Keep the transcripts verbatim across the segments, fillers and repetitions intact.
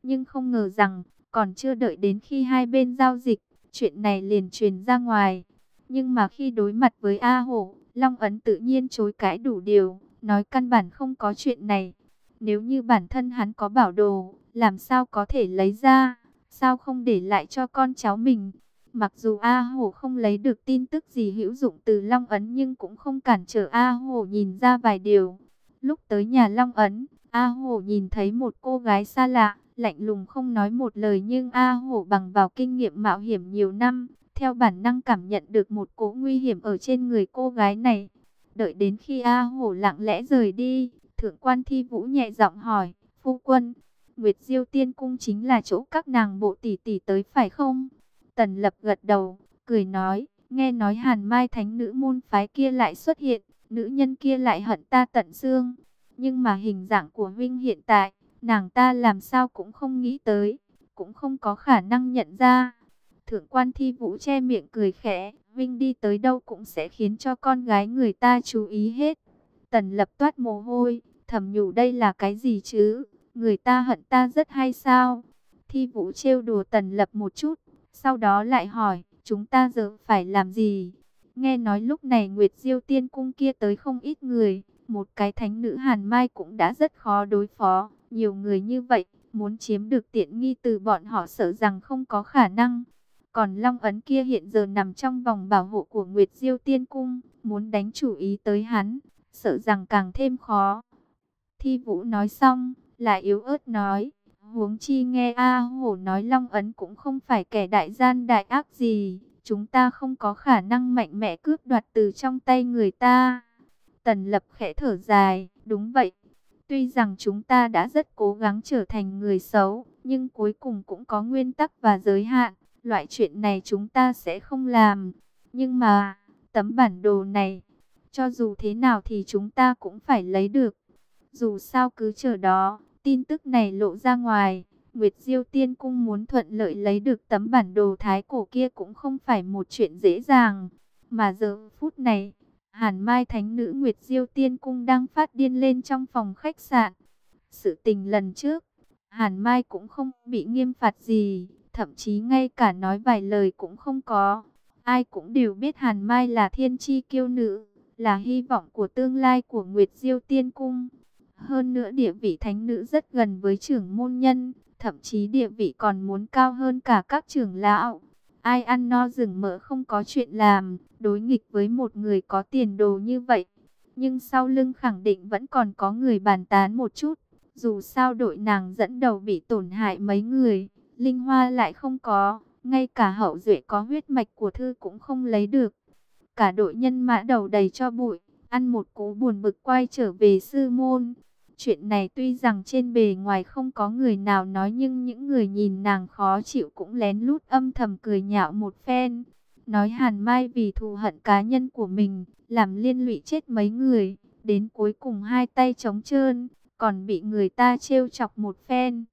Nhưng không ngờ rằng, còn chưa đợi đến khi hai bên giao dịch, chuyện này liền truyền ra ngoài. Nhưng mà khi đối mặt với A Hổ, Long Ấn tự nhiên chối cãi đủ điều, nói căn bản không có chuyện này. Nếu như bản thân hắn có bảo đồ, làm sao có thể lấy ra, sao không để lại cho con cháu mình. Mặc dù A Hổ không lấy được tin tức gì hữu dụng từ Long Ấn, nhưng cũng không cản trở A Hổ nhìn ra vài điều. Lúc tới nhà Long Ấn, A Hổ nhìn thấy một cô gái xa lạ, lạnh lùng không nói một lời, nhưng A Hổ bằng vào kinh nghiệm mạo hiểm nhiều năm, theo bản năng cảm nhận được một cỗ nguy hiểm ở trên người cô gái này. Đợi đến khi A Hổ lặng lẽ rời đi, Thượng quan Thi Vũ nhẹ giọng hỏi, phu quân, Nguyệt Diêu Tiên Cung chính là chỗ các nàng bộ tỷ tỷ tới phải không? Tần Lập gật đầu, cười nói, nghe nói Hàn Mai thánh nữ môn phái kia lại xuất hiện, nữ nhân kia lại hận ta tận xương. Nhưng mà hình dạng của Vinh hiện tại, nàng ta làm sao cũng không nghĩ tới, cũng không có khả năng nhận ra. Thượng quan Thi Vũ che miệng cười khẽ, Vinh đi tới đâu cũng sẽ khiến cho con gái người ta chú ý hết. Tần Lập toát mồ hôi, thầm nhủ đây là cái gì chứ, người ta hận ta rất hay sao? Thi Vũ trêu đùa Tần Lập một chút, sau đó lại hỏi, chúng ta giờ phải làm gì? Nghe nói lúc này Nguyệt Diêu Tiên Cung kia tới không ít người, một cái thánh nữ Hàn Mai cũng đã rất khó đối phó, nhiều người như vậy, muốn chiếm được tiện nghi từ bọn họ sợ rằng không có khả năng. Còn Long Ấn kia hiện giờ nằm trong vòng bảo hộ của Nguyệt Diêu Tiên Cung, muốn đánh chủ ý tới hắn, sợ rằng càng thêm khó. Thi Vũ nói xong, lại yếu ớt nói, huống chi nghe A Hổ nói Long Ấn cũng không phải kẻ đại gian đại ác gì, chúng ta không có khả năng mạnh mẽ cướp đoạt từ trong tay người ta. Tần Lập khẽ thở dài, đúng vậy. Tuy rằng chúng ta đã rất cố gắng trở thành người xấu, nhưng cuối cùng cũng có nguyên tắc và giới hạn. Loại chuyện này chúng ta sẽ không làm. Nhưng mà, tấm bản đồ này, cho dù thế nào thì chúng ta cũng phải lấy được. Dù sao cứ chờ đó, tin tức này lộ ra ngoài, Nguyệt Diêu Tiên Cung muốn thuận lợi lấy được tấm bản đồ thái cổ kia cũng không phải một chuyện dễ dàng. Mà giờ phút này, Hàn Mai thánh nữ Nguyệt Diêu Tiên Cung đang phát điên lên trong phòng khách sạn. Sự tình lần trước, Hàn Mai cũng không bị nghiêm phạt gì, thậm chí ngay cả nói vài lời cũng không có. Ai cũng đều biết Hàn Mai là thiên chi kiêu nữ, là hy vọng của tương lai của Nguyệt Diêu Tiên Cung. Hơn nữa địa vị thánh nữ rất gần với trưởng môn nhân, thậm chí địa vị còn muốn cao hơn cả các trưởng lão. Ai ăn no rừng mỡ không có chuyện làm, đối nghịch với một người có tiền đồ như vậy. Nhưng sau lưng khẳng định vẫn còn có người bàn tán một chút. Dù sao đội nàng dẫn đầu bị tổn hại mấy người, Linh Hoa lại không có, ngay cả hậu duệ có huyết mạch của Thư cũng không lấy được. Cả đội nhân mã đầu đầy cho bụi, ăn một cú buồn bực quay trở về sư môn. Chuyện này tuy rằng trên bề ngoài không có người nào nói, nhưng những người nhìn nàng khó chịu cũng lén lút âm thầm cười nhạo một phen. Nói Hàn Mai vì thù hận cá nhân của mình, làm liên lụy chết mấy người, đến cuối cùng hai tay trống trơn, còn bị người ta trêu chọc một phen.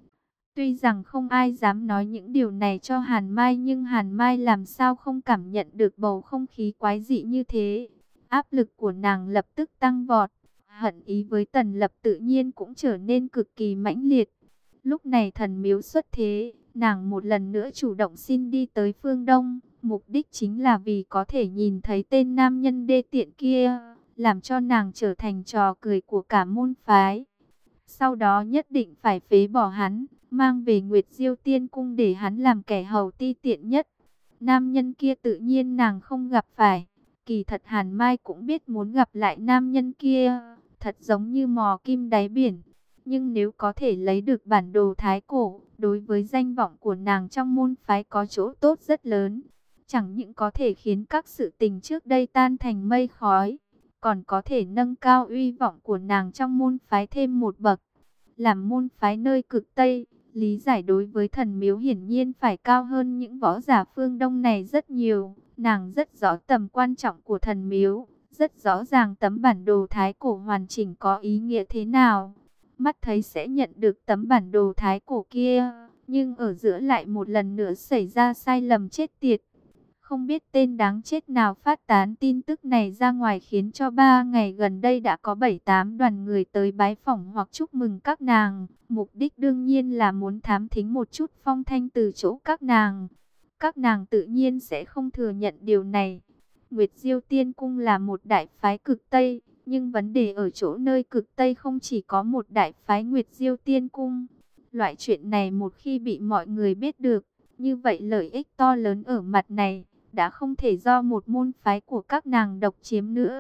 Tuy rằng không ai dám nói những điều này cho Hàn Mai, nhưng Hàn Mai làm sao không cảm nhận được bầu không khí quái dị như thế. Áp lực của nàng lập tức tăng vọt. Hận ý với Tần Lập tự nhiên cũng trở nên cực kỳ mãnh liệt. Lúc này thần miếu xuất thế, nàng một lần nữa chủ động xin đi tới phương Đông. Mục đích chính là vì có thể nhìn thấy tên nam nhân đê tiện kia, làm cho nàng trở thành trò cười của cả môn phái. Sau đó nhất định phải phế bỏ hắn, mang về Nguyệt Diêu Tiên Cung để hắn làm kẻ hầu ti tiện nhất. Nam nhân kia tự nhiên nàng không gặp phải. Kỳ thật Hàn Mai cũng biết muốn gặp lại nam nhân kia, thật giống như mò kim đáy biển. Nhưng nếu có thể lấy được bản đồ thái cổ, đối với danh vọng của nàng trong môn phái có chỗ tốt rất lớn. Chẳng những có thể khiến các sự tình trước đây tan thành mây khói, còn có thể nâng cao uy vọng của nàng trong môn phái thêm một bậc. Làm môn phái nơi cực Tây, lý giải đối với thần miếu hiển nhiên phải cao hơn những võ giả phương Đông này rất nhiều. Nàng rất rõ tầm quan trọng của thần miếu, rất rõ ràng tấm bản đồ thái cổ hoàn chỉnh có ý nghĩa thế nào. Mắt thấy sẽ nhận được tấm bản đồ thái cổ kia, nhưng ở giữa lại một lần nữa xảy ra sai lầm chết tiệt. Không biết tên đáng chết nào phát tán tin tức này ra ngoài, khiến cho ba ngày gần đây đã có bảy tám đoàn người tới bái phỏng hoặc chúc mừng các nàng. Mục đích đương nhiên là muốn thám thính một chút phong thanh từ chỗ các nàng. Các nàng tự nhiên sẽ không thừa nhận điều này. Nguyệt Diêu Tiên Cung là một đại phái cực Tây, nhưng vấn đề ở chỗ nơi cực Tây không chỉ có một đại phái Nguyệt Diêu Tiên Cung. Loại chuyện này một khi bị mọi người biết được, như vậy lợi ích to lớn ở mặt này đã không thể do một môn phái của các nàng độc chiếm nữa.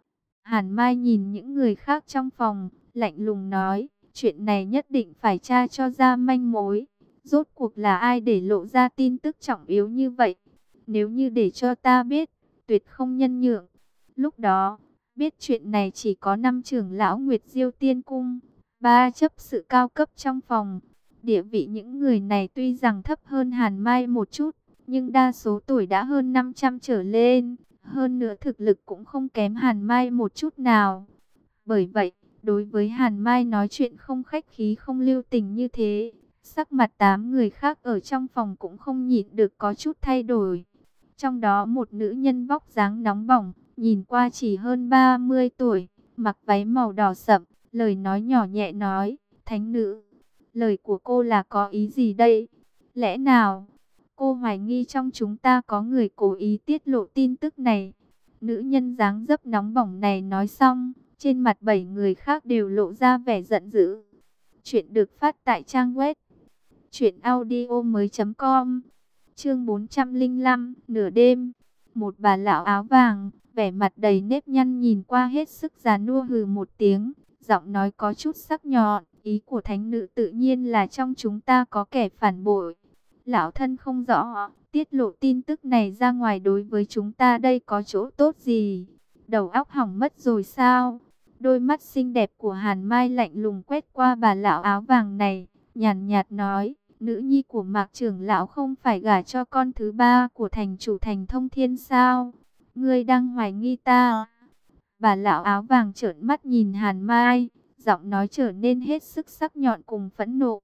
Hàn Mai nhìn những người khác trong phòng, lạnh lùng nói, chuyện này nhất định phải tra cho ra manh mối. Rốt cuộc là ai để lộ ra tin tức trọng yếu như vậy? Nếu như để cho ta biết, tuyệt không nhân nhượng. Lúc đó, biết chuyện này chỉ có năm trưởng lão Nguyệt Diêu Tiên Cung, ba chấp sự cao cấp trong phòng. Địa vị những người này tuy rằng thấp hơn Hàn Mai một chút, nhưng đa số tuổi đã hơn năm trăm trở lên, hơn nữa thực lực cũng không kém Hàn Mai một chút nào. Bởi vậy, đối với Hàn Mai nói chuyện không khách khí không lưu tình như thế, sắc mặt tám người khác ở trong phòng cũng không nhịn được có chút thay đổi. Trong đó một nữ nhân vóc dáng nóng bỏng, nhìn qua chỉ hơn ba mươi tuổi, mặc váy màu đỏ sậm, lời nói nhỏ nhẹ nói, thánh nữ, lời của cô là có ý gì đây? Lẽ nào cô hoài nghi trong chúng ta có người cố ý tiết lộ tin tức này? Nữ nhân dáng dấp nóng bỏng này nói xong, trên mặt bảy người khác đều lộ ra vẻ giận dữ. Chuyện được phát tại trang web truyện audio mới chấm com. Chương bốn trăm lẻ năm, nửa đêm. Một bà lão áo vàng, vẻ mặt đầy nếp nhăn nhìn qua hết sức già nua hừ một tiếng, giọng nói có chút sắc nhọn, ý của thánh nữ tự nhiên là trong chúng ta có kẻ phản bội. Lão thân không rõ, tiết lộ tin tức này ra ngoài đối với chúng ta đây có chỗ tốt gì? Đầu óc hỏng mất rồi sao? Đôi mắt xinh đẹp của Hàn Mai lạnh lùng quét qua bà lão áo vàng này, nhàn nhạt nói, nữ nhi của Mạc trưởng lão không phải gả cho con thứ ba của thành chủ thành Thông Thiên sao? Ngươi đang hoài nghi ta? Bà lão áo vàng trợn mắt nhìn Hàn Mai, giọng nói trở nên hết sức sắc nhọn cùng phẫn nộ.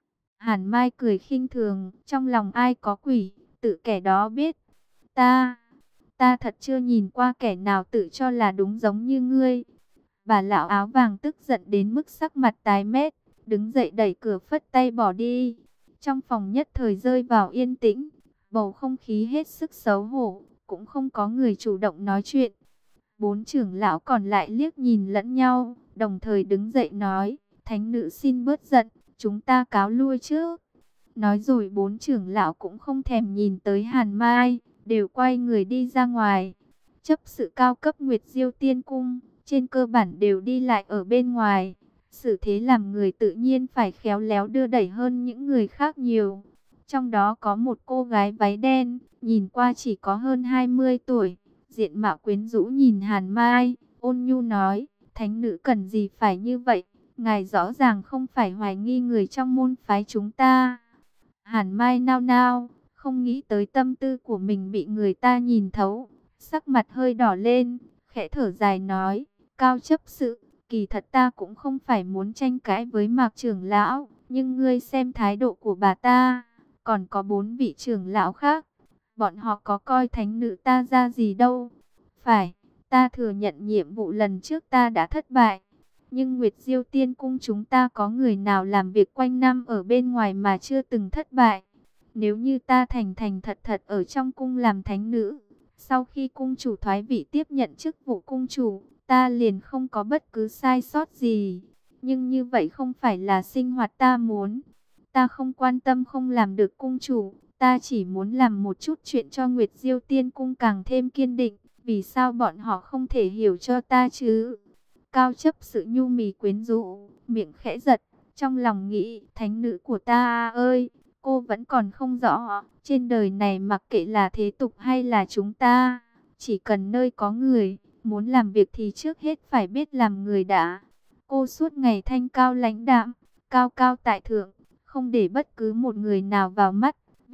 Hàn Mai cười khinh thường, trong lòng ai có quỷ, tự kẻ đó biết. Ta, ta thật chưa nhìn qua kẻ nào tự cho là đúng giống như ngươi. Bà lão áo vàng tức giận đến mức sắc mặt tái mét, đứng dậy đẩy cửa phất tay bỏ đi. Trong phòng nhất thời rơi vào yên tĩnh, bầu không khí hết sức xấu hổ, cũng không có người chủ động nói chuyện. Bốn trưởng lão còn lại liếc nhìn lẫn nhau, đồng thời đứng dậy nói, thánh nữ xin bớt giận, chúng ta cáo lui trước. Nói rồi bốn trưởng lão cũng không thèm nhìn tới Hàn Mai, đều quay người đi ra ngoài. Chấp sự cao cấp Nguyệt Diêu Tiên Cung, trên cơ bản đều đi lại ở bên ngoài. Xử thế làm người tự nhiên phải khéo léo đưa đẩy hơn những người khác nhiều. Trong đó có một cô gái váy đen, nhìn qua chỉ có hơn hai mươi tuổi. Diện mạo quyến rũ nhìn Hàn Mai, ôn nhu nói, thánh nữ cần gì phải như vậy? Ngài rõ ràng không phải hoài nghi người trong môn phái chúng ta. Hàn Mai nao nao, không nghĩ tới tâm tư của mình bị người ta nhìn thấu. Sắc mặt hơi đỏ lên, khẽ thở dài nói, cao chấp sự, kỳ thật ta cũng không phải muốn tranh cãi với Mạc trưởng lão, nhưng ngươi xem thái độ của bà ta, còn có bốn vị trưởng lão khác, bọn họ có coi thánh nữ ta ra gì đâu. Phải, ta thừa nhận nhiệm vụ lần trước ta đã thất bại, nhưng Nguyệt Diêu Tiên Cung chúng ta có người nào làm việc quanh năm ở bên ngoài mà chưa từng thất bại. Nếu như ta thành thành thật thật ở trong cung làm thánh nữ, sau khi cung chủ thoái vị tiếp nhận chức vụ cung chủ, ta liền không có bất cứ sai sót gì. Nhưng như vậy không phải là sinh hoạt ta muốn. Ta không quan tâm không làm được cung chủ, ta chỉ muốn làm một chút chuyện cho Nguyệt Diêu Tiên Cung càng thêm kiên định. Vì sao bọn họ không thể hiểu cho ta chứ? Cao chấp sự nhu mì quyến rũ, miệng khẽ giật, trong lòng nghĩ, thánh nữ của ta ơi, cô vẫn còn không rõ, trên đời này mặc kệ là thế tục hay là chúng ta, chỉ cần nơi có người, muốn làm việc thì trước hết phải biết làm người đã. Cô suốt ngày thanh cao lãnh đạm, cao cao tại thượng, không để bất cứ một người nào vào mắt. V.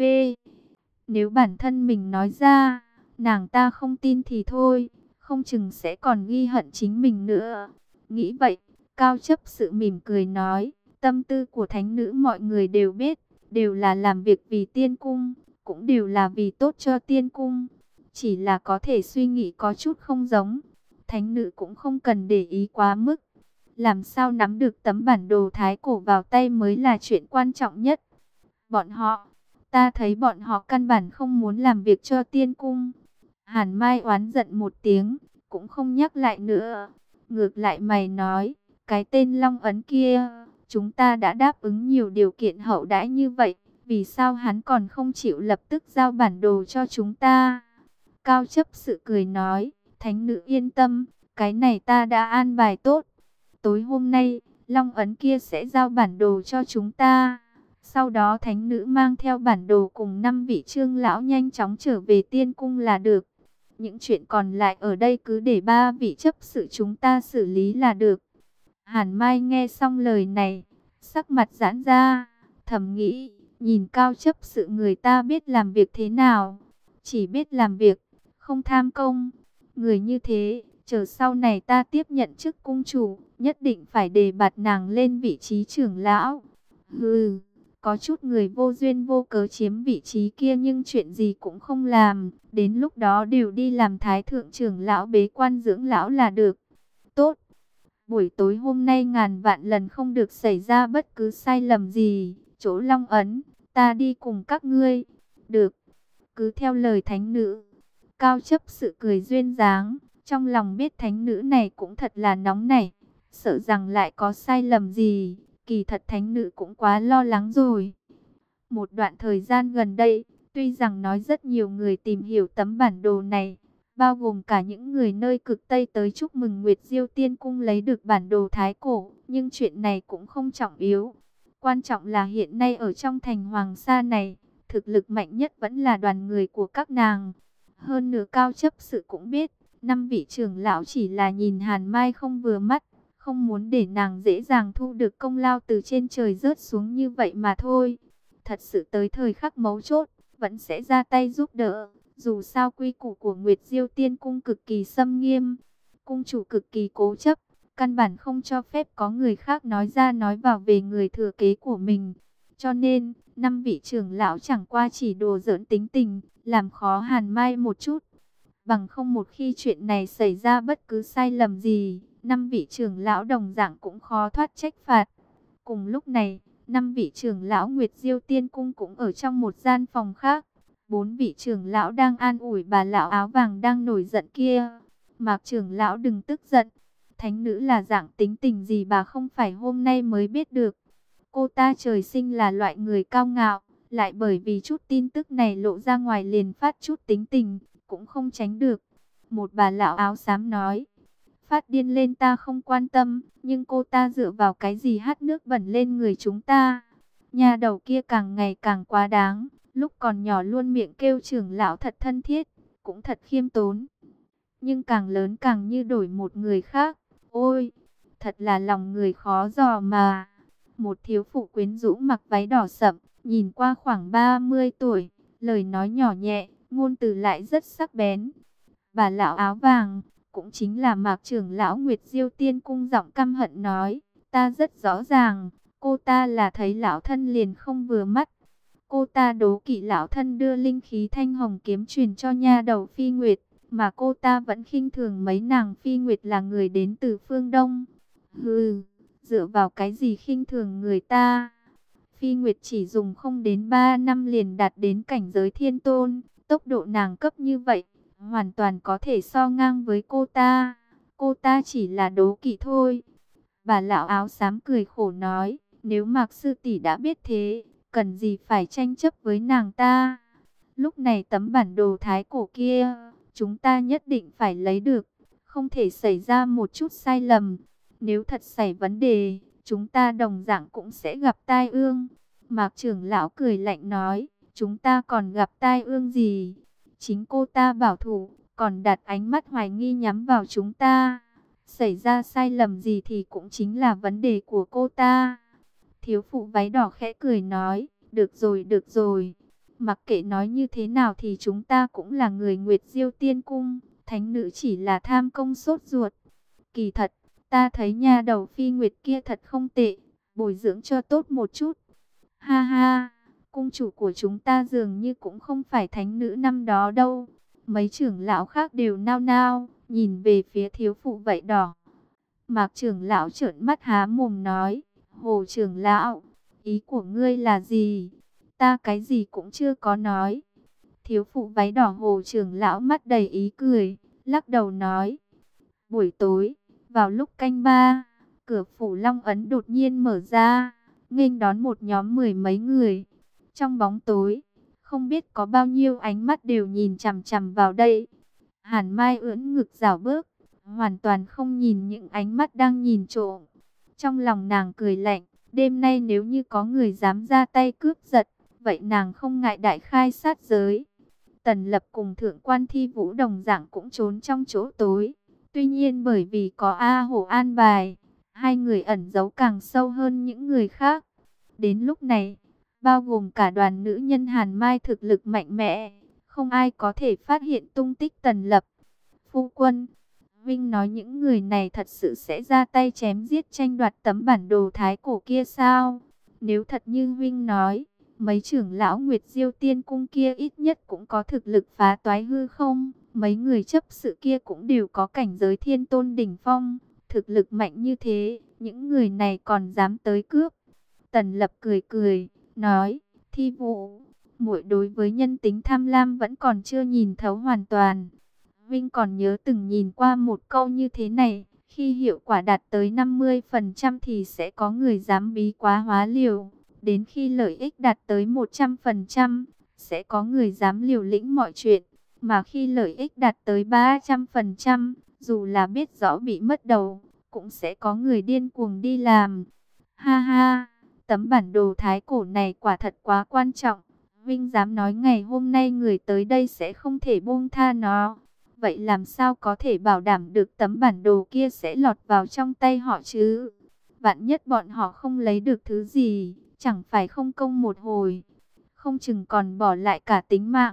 Nếu bản thân mình nói ra, nàng ta không tin thì thôi, không chừng sẽ còn ghi hận chính mình nữa. Nghĩ vậy, cao chấp sự mỉm cười nói, tâm tư của thánh nữ mọi người đều biết, đều là làm việc vì tiên cung, cũng đều là vì tốt cho tiên cung. chỉ là có thể suy nghĩ có chút không giống. Thánh nữ cũng không cần để ý quá mức. Làm sao nắm được tấm bản đồ thái cổ vào tay mới là chuyện quan trọng nhất. Bọn họ, ta thấy bọn họ căn bản không muốn làm việc cho tiên cung. Hàn Mai oán giận một tiếng, cũng không nhắc lại nữa. Ngược lại mày nói, cái tên Long Ấn kia, chúng ta đã đáp ứng nhiều điều kiện hậu đãi như vậy, vì sao hắn còn không chịu lập tức giao bản đồ cho chúng ta? Cao chấp sự cười nói, thánh nữ yên tâm, cái này ta đã an bài tốt. Tối hôm nay, Long Ấn kia sẽ giao bản đồ cho chúng ta. Sau đó thánh nữ mang theo bản đồ cùng năm vị trưởng lão nhanh chóng trở về tiên cung là được. Những chuyện còn lại ở đây cứ để ba vị chấp sự chúng ta xử lý là được. Hàn Mai nghe xong lời này, sắc mặt giãn ra, thầm nghĩ, nhìn Cao chấp sự người ta biết làm việc thế nào. Chỉ biết làm việc, không tham công. Người như thế, chờ sau này ta tiếp nhận chức cung chủ, nhất định phải đề bạt nàng lên vị trí trưởng lão. Hừ, có chút người vô duyên vô cớ chiếm vị trí kia nhưng chuyện gì cũng không làm. Đến lúc đó đều đi làm thái thượng trưởng lão bế quan dưỡng lão là được. Tốt, buổi tối hôm nay ngàn vạn lần không được xảy ra bất cứ sai lầm gì. Chỗ Long Ấn, ta đi cùng các ngươi. Được, cứ theo lời thánh nữ. Cao chấp sự cười duyên dáng, trong lòng biết thánh nữ này cũng thật là nóng nảy, sợ rằng lại có sai lầm gì. Kỳ thật thánh nữ cũng quá lo lắng rồi. Một đoạn thời gian gần đây, tuy rằng nói rất nhiều người tìm hiểu tấm bản đồ này, bao gồm cả những người nơi cực Tây tới chúc mừng Nguyệt Diêu Tiên Cung lấy được bản đồ thái cổ, nhưng chuyện này cũng không trọng yếu. Quan trọng là hiện nay ở trong thành Hoàng Sa này, thực lực mạnh nhất vẫn là đoàn người của các nàng. Hơn nữa Cao chấp sự cũng biết, năm vị trưởng lão chỉ là nhìn Hàn Mai không vừa mắt, không muốn để nàng dễ dàng thu được công lao từ trên trời rớt xuống như vậy mà thôi. Thật sự tới thời khắc mấu chốt, vẫn sẽ ra tay giúp đỡ. Dù sao quy củ của Nguyệt Diêu Tiên Cung cực kỳ xâm nghiêm, cung chủ cực kỳ cố chấp, căn bản không cho phép có người khác nói ra nói vào về người thừa kế của mình. Cho nên, năm vị trưởng lão chẳng qua chỉ đùa giỡn tính tình, làm khó Hàn Mai một chút. Bằng không một khi chuyện này xảy ra bất cứ sai lầm gì, năm vị trưởng lão đồng dạng cũng khó thoát trách phạt. Cùng lúc này, năm vị trưởng lão Nguyệt Diêu Tiên Cung cũng ở trong một gian phòng khác. Bốn vị trưởng lão đang an ủi bà lão áo vàng đang nổi giận kia. Mạc trưởng lão đừng tức giận. Thánh nữ là dạng tính tình gì bà không phải hôm nay mới biết được. Cô ta trời sinh là loại người cao ngạo, lại bởi vì chút tin tức này lộ ra ngoài liền phát chút tính tình, cũng không tránh được. Một bà lão áo xám nói, phát điên lên ta không quan tâm, nhưng cô ta dựa vào cái gì hắt nước bẩn lên người chúng ta. Nhà đầu kia càng ngày càng quá đáng, lúc còn nhỏ luôn miệng kêu trưởng lão thật thân thiết, cũng thật khiêm tốn. Nhưng càng lớn càng như đổi một người khác, ôi, thật là lòng người khó dò mà. Một thiếu phụ quyến rũ mặc váy đỏ sậm, nhìn qua khoảng ba mươi tuổi, lời nói nhỏ nhẹ, ngôn từ lại rất sắc bén. Bà lão áo vàng, cũng chính là Mạc trưởng lão Nguyệt Diêu Tiên Cung giọng căm hận nói, ta rất rõ ràng, cô ta là thấy lão thân liền không vừa mắt. Cô ta đố kỵ lão thân đưa linh khí thanh hồng kiếm truyền cho nha đầu Phi Nguyệt, mà cô ta vẫn khinh thường mấy nàng Phi Nguyệt là người đến từ phương Đông. Hừ, dựa vào cái gì khinh thường người ta? Phi Nguyệt chỉ dùng không đến ba năm liền đạt đến cảnh giới thiên tôn, tốc độ nàng cấp như vậy, hoàn toàn có thể so ngang với cô ta. Cô ta chỉ là đố kỵ thôi. Bà lão áo xám cười khổ nói, nếu Mạc sư tỷ đã biết thế, cần gì phải tranh chấp với nàng ta. Lúc này tấm bản đồ thái cổ kia, chúng ta nhất định phải lấy được, không thể xảy ra một chút sai lầm. Nếu thật xảy vấn đề, chúng ta đồng dạng cũng sẽ gặp tai ương. Mạc trưởng lão cười lạnh nói, chúng ta còn gặp tai ương gì? Chính cô ta bảo thủ, còn đặt ánh mắt hoài nghi nhắm vào chúng ta. Xảy ra sai lầm gì thì cũng chính là vấn đề của cô ta. Thiếu phụ váy đỏ khẽ cười nói, được rồi được rồi. Mặc kệ nói như thế nào thì chúng ta cũng là người Nguyệt Diêu Tiên Cung. Thánh nữ chỉ là tham công sốt ruột. Kỳ thật, ta thấy nha đầu Phi Nguyệt kia thật không tệ, bồi dưỡng cho tốt một chút. Ha ha, cung chủ của chúng ta dường như cũng không phải thánh nữ năm đó đâu. Mấy trưởng lão khác đều nao nao, nhìn về phía thiếu phụ vảy đỏ. Mạc trưởng lão trợn mắt há mồm nói, Hồ trưởng lão, ý của ngươi là gì? Ta cái gì cũng chưa có nói. Thiếu phụ váy đỏ Hồ trưởng lão mắt đầy ý cười, lắc đầu nói, buổi tối, vào lúc canh ba, cửa phủ Long Ấn đột nhiên mở ra, nghênh đón một nhóm mười mấy người. Trong bóng tối, không biết có bao nhiêu ánh mắt đều nhìn chằm chằm vào đây. Hàn Mai ưỡn ngực dạo bước, hoàn toàn không nhìn những ánh mắt đang nhìn trộm. Trong lòng nàng cười lạnh, đêm nay nếu như có người dám ra tay cướp giật, vậy nàng không ngại đại khai sát giới. Tần Lập cùng thượng quan Thi Vũ đồng dạng cũng trốn trong chỗ tối. Tuy nhiên bởi vì có A Hổ an bài, hai người ẩn giấu càng sâu hơn những người khác. Đến lúc này, bao gồm cả đoàn nữ nhân Hàn Mai thực lực mạnh mẽ, không ai có thể phát hiện tung tích Tần Lập. Phu quân, Vinh nói những người này thật sự sẽ ra tay chém giết tranh đoạt tấm bản đồ thái cổ kia sao? Nếu thật như Vinh nói, mấy trưởng lão Nguyệt Diêu Tiên Cung kia ít nhất cũng có thực lực phá toái hư không? Mấy người chấp sự kia cũng đều có cảnh giới thiên tôn đỉnh phong, thực lực mạnh như thế, những người này còn dám tới cướp. Tần Lập cười cười, nói, Thi Vũ, muội đối với nhân tính tham lam vẫn còn chưa nhìn thấu hoàn toàn. Vinh còn nhớ từng nhìn qua một câu như thế này, khi hiệu quả đạt tới năm mươi phần trăm thì sẽ có người dám bí quá hóa liều, đến khi lợi ích đạt tới một trăm phần trăm, sẽ có người dám liều lĩnh mọi chuyện, mà khi lợi ích đạt tới ba trăm phần trăm, dù là biết rõ bị mất đầu, cũng sẽ có người điên cuồng đi làm. Ha ha, tấm bản đồ thái cổ này quả thật quá quan trọng, Vinh dám nói ngày hôm nay người tới đây sẽ không thể buông tha nó. Vậy làm sao có thể bảo đảm được tấm bản đồ kia sẽ lọt vào trong tay họ chứ? Vạn nhất bọn họ không lấy được thứ gì, chẳng phải không công một hồi, không chừng còn bỏ lại cả tính mạng.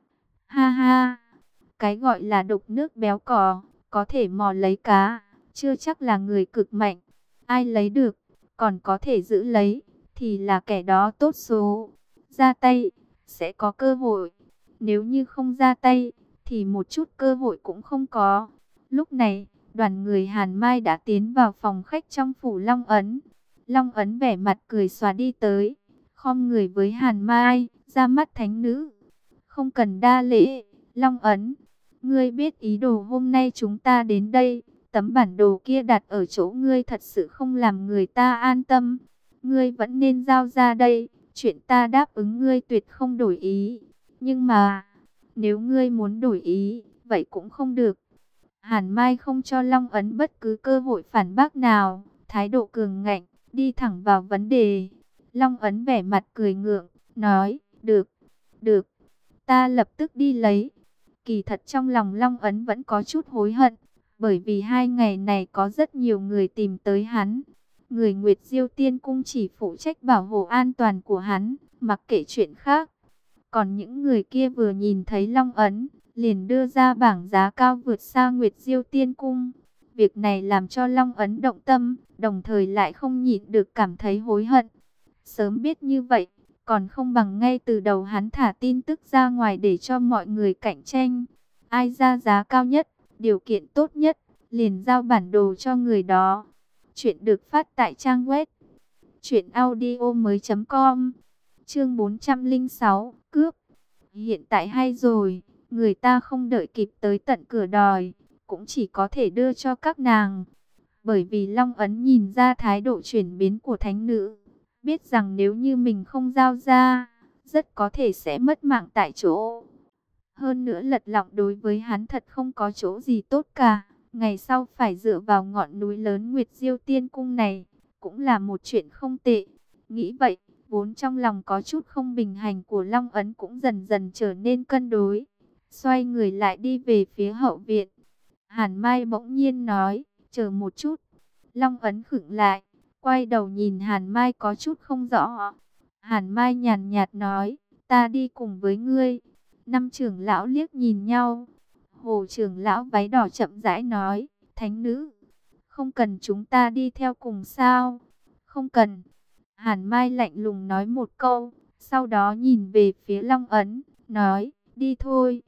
Ha ha, cái gọi là đục nước béo cò, có thể mò lấy cá, chưa chắc là người cực mạnh. Ai lấy được, còn có thể giữ lấy, thì là kẻ đó tốt số. Ra tay, sẽ có cơ hội. Nếu như không ra tay, thì một chút cơ hội cũng không có. Lúc này, đoàn người Hàn Mai đã tiến vào phòng khách trong phủ Long Ấn. Long Ấn vẻ mặt cười xòa đi tới, khom người với Hàn Mai, ra mắt thánh nữ. Không cần đa lễ, Long Ấn, ngươi biết ý đồ hôm nay chúng ta đến đây, tấm bản đồ kia đặt ở chỗ ngươi thật sự không làm người ta an tâm. Ngươi vẫn nên giao ra đây, chuyện ta đáp ứng ngươi tuyệt không đổi ý. Nhưng mà, nếu ngươi muốn đổi ý, vậy cũng không được. Hàn Mai không cho Long Ấn bất cứ cơ hội phản bác nào, thái độ cường ngạnh, đi thẳng vào vấn đề. Long Ấn vẻ mặt cười ngượng, nói, được, được, ta lập tức đi lấy. Kỳ thật trong lòng Long Ấn vẫn có chút hối hận, bởi vì hai ngày này có rất nhiều người tìm tới hắn. Người Nguyệt Diêu Tiên Cung chỉ phụ trách bảo hộ an toàn của hắn, mặc kệ chuyện khác. Còn những người kia vừa nhìn thấy Long Ấn, liền đưa ra bảng giá cao vượt xa Nguyệt Diêu Tiên Cung. Việc này làm cho Long Ấn động tâm, đồng thời lại không nhịn được cảm thấy hối hận. Sớm biết như vậy, còn không bằng ngay từ đầu hắn thả tin tức ra ngoài để cho mọi người cạnh tranh. Ai ra giá cao nhất, điều kiện tốt nhất, liền giao bản đồ cho người đó. Chuyện được phát tại trang web truyện audio mới chấm com. Chương bốn trăm lẻ sáu, cướp. Hiện tại hay rồi, người ta không đợi kịp tới tận cửa đòi, cũng chỉ có thể đưa cho các nàng. Bởi vì Long Ấn nhìn ra thái độ chuyển biến của thánh nữ, biết rằng nếu như mình không giao ra, rất có thể sẽ mất mạng tại chỗ. Hơn nữa lật lọng đối với hắn thật không có chỗ gì tốt cả. Ngày sau phải dựa vào ngọn núi lớn Nguyệt Diêu Tiên Cung này, cũng là một chuyện không tệ. Nghĩ vậy, vốn trong lòng có chút không bình hành của Long Ấn cũng dần dần trở nên cân đối. Xoay người lại đi về phía hậu viện. Hàn Mai bỗng nhiên nói, chờ một chút. Long Ấn khựng lại, quay đầu nhìn Hàn Mai có chút không rõ. Hàn Mai nhàn nhạt nói, ta đi cùng với ngươi. Năm trưởng lão liếc nhìn nhau. Hồ trưởng lão váy đỏ chậm rãi nói, thánh nữ, không cần chúng ta đi theo cùng sao? Không cần. Hàn Mai lạnh lùng nói một câu, sau đó nhìn về phía Long Ấn, nói, đi thôi.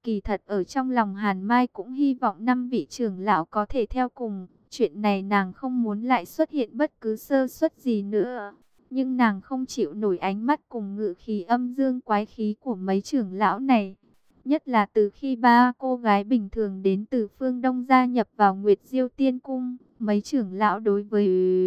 Kỳ thật ở trong lòng Hàn Mai cũng hy vọng năm vị trưởng lão có thể theo cùng. Chuyện này nàng không muốn lại xuất hiện bất cứ sơ suất gì nữa. Nhưng nàng không chịu nổi ánh mắt cùng ngự khí âm dương quái khí của mấy trưởng lão này. Nhất là từ khi ba cô gái bình thường đến từ phương Đông gia nhập vào Nguyệt Diêu Tiên Cung. Mấy trưởng lão đối với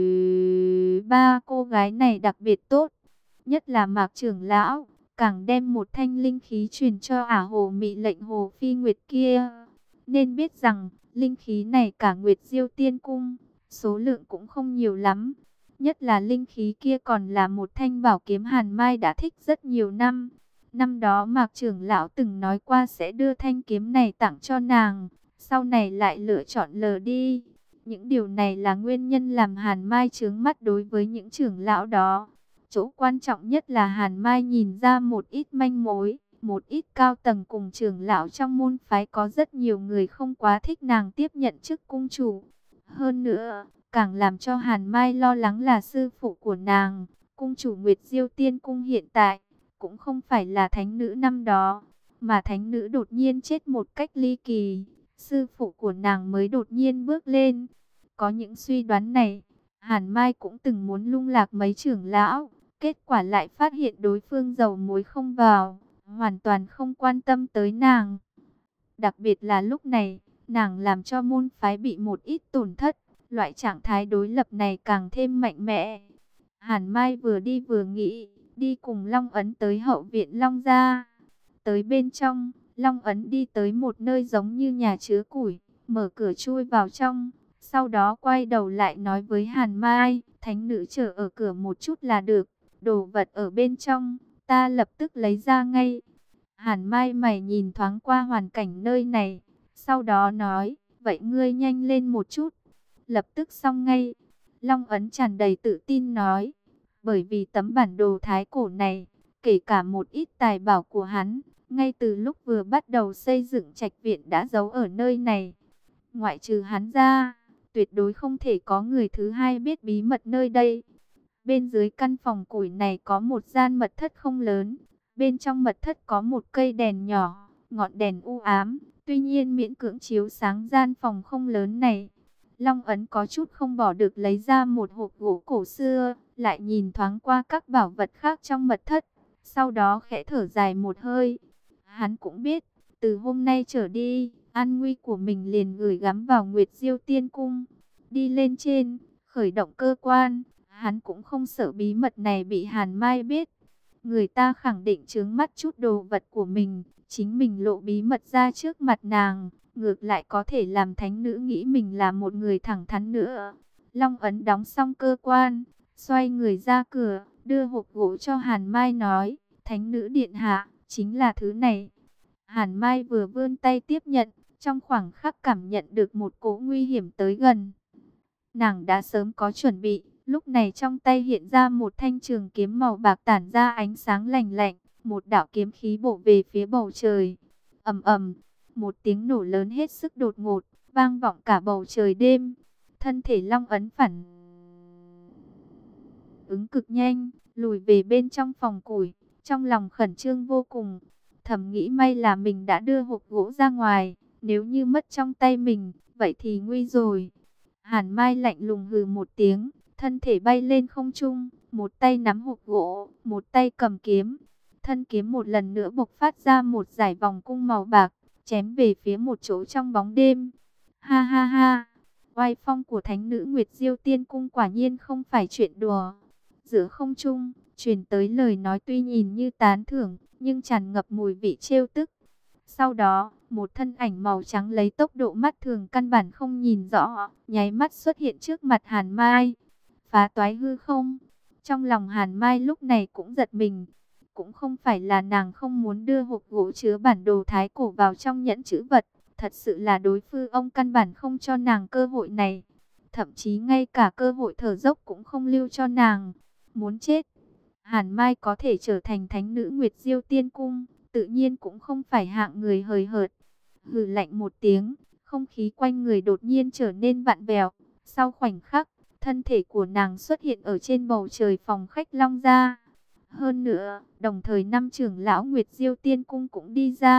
ba cô gái này đặc biệt tốt. Nhất là Mạc trưởng lão, càng đem một thanh linh khí truyền cho ả hồ mị lệnh hồ phi nguyệt kia. Nên biết rằng, linh khí này cả Nguyệt Diêu Tiên Cung, số lượng cũng không nhiều lắm. Nhất là linh khí kia còn là một thanh bảo kiếm Hàn Mai đã thích rất nhiều năm. Năm đó Mạc trưởng lão từng nói qua sẽ đưa thanh kiếm này tặng cho nàng, sau này lại lựa chọn lờ đi. Những điều này là nguyên nhân làm Hàn Mai chướng mắt đối với những trưởng lão đó. Chỗ quan trọng nhất là Hàn Mai nhìn ra một ít manh mối, một ít cao tầng cùng trưởng lão trong môn phái có rất nhiều người không quá thích nàng tiếp nhận chức cung chủ. Hơn nữa, càng làm cho Hàn Mai lo lắng là sư phụ của nàng, cung chủ Nguyệt Diêu Tiên Cung hiện tại, cũng không phải là thánh nữ năm đó, mà thánh nữ đột nhiên chết một cách ly kỳ, sư phụ của nàng mới đột nhiên bước lên. Có những suy đoán này, Hàn Mai cũng từng muốn lung lạc mấy trưởng lão, kết quả lại phát hiện đối phương giàu muối không vào, hoàn toàn không quan tâm tới nàng. Đặc biệt là lúc này, nàng làm cho môn phái bị một ít tổn thất, loại trạng thái đối lập này càng thêm mạnh mẽ. Hàn Mai vừa đi vừa nghĩ, đi cùng Long Ấn tới hậu viện Long gia. Tới bên trong, Long Ấn đi tới một nơi giống như nhà chứa củi, mở cửa chui vào trong, sau đó quay đầu lại nói với Hàn Mai, thánh nữ chờ ở cửa một chút là được, đồ vật ở bên trong, ta lập tức lấy ra ngay. Hàn Mai mày nhìn thoáng qua hoàn cảnh nơi này, sau đó nói, vậy ngươi nhanh lên một chút, lập tức xong ngay. Long Ấn tràn đầy tự tin nói, bởi vì tấm bản đồ thái cổ này, kể cả một ít tài bảo của hắn, ngay từ lúc vừa bắt đầu xây dựng trạch viện đã giấu ở nơi này. Ngoại trừ hắn ra, tuyệt đối không thể có người thứ hai biết bí mật nơi đây. Bên dưới căn phòng củi này có một gian mật thất không lớn. Bên trong mật thất có một cây đèn nhỏ, ngọn đèn u ám, tuy nhiên miễn cưỡng chiếu sáng gian phòng không lớn này. Long Ấn có chút không bỏ được lấy ra một hộp gỗ cổ xưa, lại nhìn thoáng qua các bảo vật khác trong mật thất, sau đó khẽ thở dài một hơi. Hắn cũng biết, từ hôm nay trở đi, an nguy của mình liền gửi gắm vào Nguyệt Diêu Tiên Cung. Đi lên trên, khởi động cơ quan, hắn cũng không sợ bí mật này bị Hàn Mai biết. Người ta khẳng định chướng mắt chút đồ vật của mình, chính mình lộ bí mật ra trước mặt nàng, ngược lại có thể làm thánh nữ nghĩ mình là một người thẳng thắn nữa. Long Ấn đóng xong cơ quan, xoay người ra cửa, đưa hộp gỗ cho Hàn Mai nói, thánh nữ điện hạ, chính là thứ này. Hàn Mai vừa vươn tay tiếp nhận, trong khoảng khắc cảm nhận được một cỗ nguy hiểm tới gần. Nàng đã sớm có chuẩn bị, lúc này trong tay hiện ra một thanh trường kiếm màu bạc tản ra ánh sáng lành lạnh, một đạo kiếm khí bổ về phía bầu trời. Ầm ầm, một tiếng nổ lớn hết sức đột ngột, vang vọng cả bầu trời đêm. Thân thể Long Ấn phản ứng cực nhanh, lùi về bên trong phòng củi, trong lòng khẩn trương vô cùng. Thầm nghĩ may là mình đã đưa hộp gỗ ra ngoài, nếu như mất trong tay mình, vậy thì nguy rồi. Hàn Mai lạnh lùng hừ một tiếng, thân thể bay lên không trung, một tay nắm hộp gỗ, một tay cầm kiếm. Thân kiếm một lần nữa bộc phát ra một dải vòng cung màu bạc, chém về phía một chỗ trong bóng đêm. Ha ha ha, oai phong của thánh nữ Nguyệt Diêu Tiên Cung quả nhiên không phải chuyện đùa. Giữa không trung, truyền tới lời nói tuy nhìn như tán thưởng, nhưng tràn ngập mùi vị trêu tức. Sau đó, một thân ảnh màu trắng lấy tốc độ mắt thường căn bản không nhìn rõ, nháy mắt xuất hiện trước mặt Hàn Mai. Phá toái hư không? Trong lòng Hàn Mai lúc này cũng giật mình. Cũng không phải là nàng không muốn đưa hộp gỗ chứa bản đồ thái cổ vào trong nhẫn trữ vật. Thật sự là đối phương ông căn bản không cho nàng cơ hội này. Thậm chí ngay cả cơ hội thở dốc cũng không lưu cho nàng. Muốn chết. Hàn Mai có thể trở thành thánh nữ Nguyệt Diêu Tiên Cung, tự nhiên cũng không phải hạng người hời hợt. Hừ lạnh một tiếng, không khí quanh người đột nhiên trở nên vặn vẹo. Sau khoảnh khắc, thân thể của nàng xuất hiện ở trên bầu trời phòng khách Long gia. Hơn nữa, đồng thời năm trưởng lão Nguyệt Diêu Tiên Cung cũng đi ra,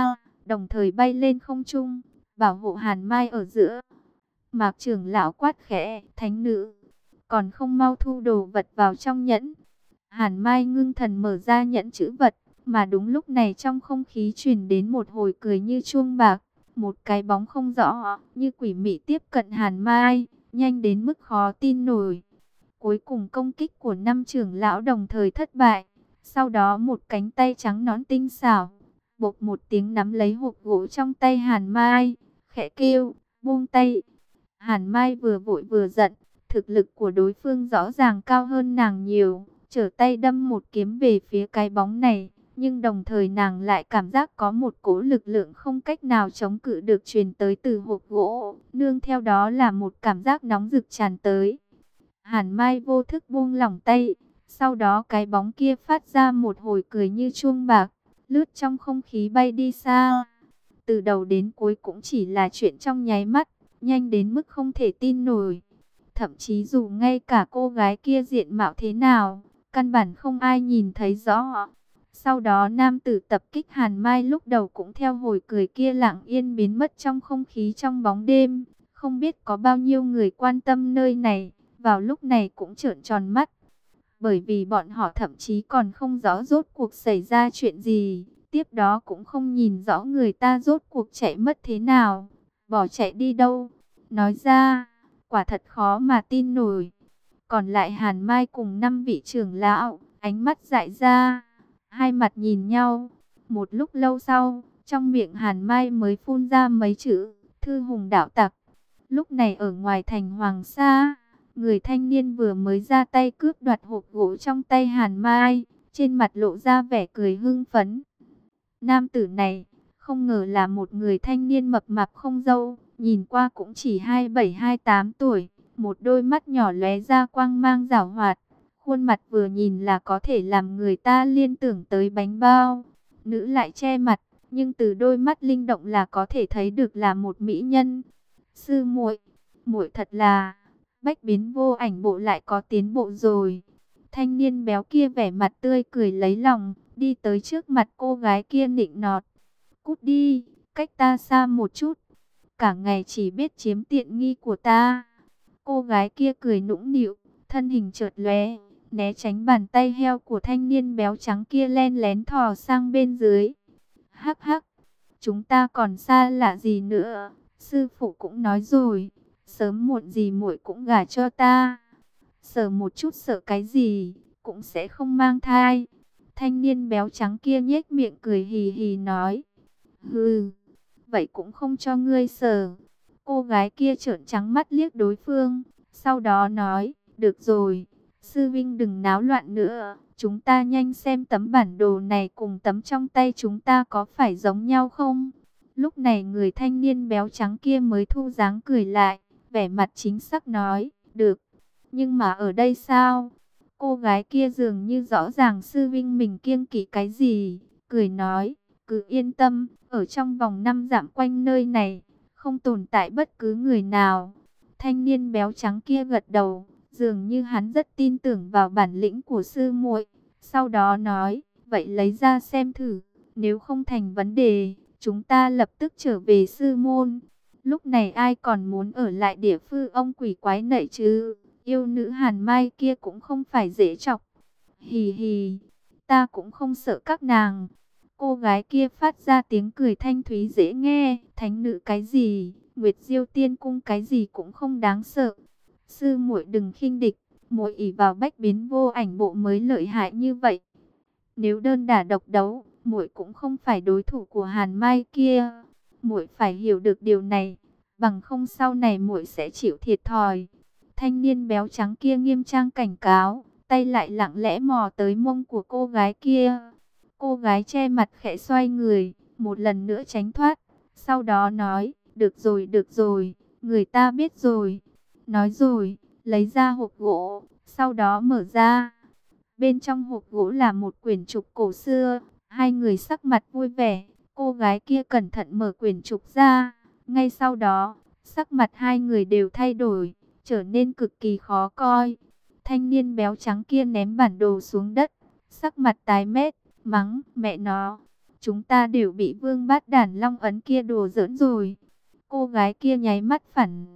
đồng thời bay lên không trung, bảo hộ Hàn Mai ở giữa. Mạc trưởng lão quát khẽ, thánh nữ, còn không mau thu đồ vật vào trong nhẫn. Hàn Mai ngưng thần mở ra nhẫn chữ vật, mà đúng lúc này trong không khí truyền đến một hồi cười như chuông bạc. Một cái bóng không rõ, như quỷ mị tiếp cận Hàn Mai, nhanh đến mức khó tin nổi. Cuối cùng công kích của năm trưởng lão đồng thời thất bại. Sau đó một cánh tay trắng nõn tinh xảo, bột một tiếng nắm lấy hộp gỗ trong tay Hàn Mai, khẽ kêu, buông tay. Hàn Mai vừa vội vừa giận, thực lực của đối phương rõ ràng cao hơn nàng nhiều, trở tay đâm một kiếm về phía cái bóng này. Nhưng đồng thời nàng lại cảm giác có một cỗ lực lượng không cách nào chống cự được truyền tới từ hộp gỗ, nương theo đó là một cảm giác nóng rực tràn tới. Hàn Mai vô thức buông lỏng tay, sau đó cái bóng kia phát ra một hồi cười như chuông bạc, lướt trong không khí bay đi xa. Từ đầu đến cuối cũng chỉ là chuyện trong nháy mắt, nhanh đến mức không thể tin nổi. Thậm chí dù ngay cả cô gái kia diện mạo thế nào, căn bản không ai nhìn thấy rõ. Sau đó nam tử tập kích Hàn Mai lúc đầu cũng theo hồi cười kia lặng yên biến mất trong không khí trong bóng đêm. Không biết có bao nhiêu người quan tâm nơi này, vào lúc này cũng trợn tròn mắt. Bởi vì bọn họ thậm chí còn không rõ rốt cuộc xảy ra chuyện gì. Tiếp đó cũng không nhìn rõ người ta rốt cuộc chạy mất thế nào, bỏ chạy đi đâu. Nói ra, quả thật khó mà tin nổi. Còn lại Hàn Mai cùng năm vị trưởng lão, ánh mắt dại ra, hai mặt nhìn nhau. Một lúc lâu sau, trong miệng Hàn Mai mới phun ra mấy chữ, thư hùng đạo tặc. Lúc này ở ngoài thành Hoàng Sa, người thanh niên vừa mới ra tay cướp đoạt hộp gỗ trong tay Hàn Mai, trên mặt lộ ra vẻ cười hưng phấn. Nam tử này, không ngờ là một người thanh niên mập mạp không râu, nhìn qua cũng chỉ hai bảy hai tám tuổi, một đôi mắt nhỏ lóe ra quang mang giảo hoạt, khuôn mặt vừa nhìn là có thể làm người ta liên tưởng tới bánh bao. Nữ lại che mặt, nhưng từ đôi mắt linh động là có thể thấy được là một mỹ nhân. Sư muội, muội thật là bách biến vô ảnh bộ lại có tiến bộ rồi. Thanh niên béo kia vẻ mặt tươi cười lấy lòng, đi tới trước mặt cô gái kia nịnh nọt. Cút đi, cách ta xa một chút. Cả ngày chỉ biết chiếm tiện nghi của ta. Cô gái kia cười nũng nịu, thân hình chợt lóe, né tránh bàn tay heo của thanh niên béo trắng kia len lén thò sang bên dưới. Hắc hắc, chúng ta còn xa lạ gì nữa. Sư phụ cũng nói rồi, sớm muộn gì muội cũng gả cho ta. Sợ một chút sợ cái gì, cũng sẽ không mang thai. Thanh niên béo trắng kia nhếch miệng cười hì hì nói. Hừ, vậy cũng không cho ngươi sợ. Cô gái kia trợn trắng mắt liếc đối phương, sau đó nói, được rồi, sư vinh đừng náo loạn nữa. Chúng ta nhanh xem tấm bản đồ này cùng tấm trong tay chúng ta có phải giống nhau không? Lúc này người thanh niên béo trắng kia mới thu dáng cười lại, vẻ mặt chính xác nói, được. Nhưng mà ở đây sao? Cô gái kia dường như rõ ràng sư vinh mình kiêng kỵ cái gì, cười nói, cứ yên tâm, ở trong vòng năm dặm quanh nơi này, không tồn tại bất cứ người nào. Thanh niên béo trắng kia gật đầu, dường như hắn rất tin tưởng vào bản lĩnh của sư muội. Sau đó nói, vậy lấy ra xem thử, nếu không thành vấn đề, chúng ta lập tức trở về sư môn. Lúc này ai còn muốn ở lại địa phương ông quỷ quái nậy chứ? Yêu nữ Hàn Mai kia cũng không phải dễ chọc. Hì hì, ta cũng không sợ các nàng. Cô gái kia phát ra tiếng cười thanh thúy dễ nghe. Thánh nữ cái gì, Nguyệt Diêu Tiên Cung cái gì cũng không đáng sợ. Sư muội đừng khinh địch, muội ỷ vào bách biến vô ảnh bộ mới lợi hại như vậy. Nếu đơn đả độc đấu, muội cũng không phải đối thủ của Hàn Mai kia. Muội phải hiểu được điều này, bằng không sau này muội sẽ chịu thiệt thòi. Thanh niên béo trắng kia nghiêm trang cảnh cáo, tay lại lặng lẽ mò tới mông của cô gái kia. Cô gái che mặt khẽ xoay người, một lần nữa tránh thoát. Sau đó nói, được rồi, được rồi, người ta biết rồi. Nói rồi, lấy ra hộp gỗ, sau đó mở ra. Bên trong hộp gỗ là một quyển trục cổ xưa. Hai người sắc mặt vui vẻ, cô gái kia cẩn thận mở quyển trục ra. Ngay sau đó, sắc mặt hai người đều thay đổi, trở nên cực kỳ khó coi. Thanh niên béo trắng kia ném bản đồ xuống đất, sắc mặt tái mét, mắng, mẹ nó, chúng ta đều bị vương bát đản long ấn kia đùa giỡn rồi. Cô gái kia nháy mắt phản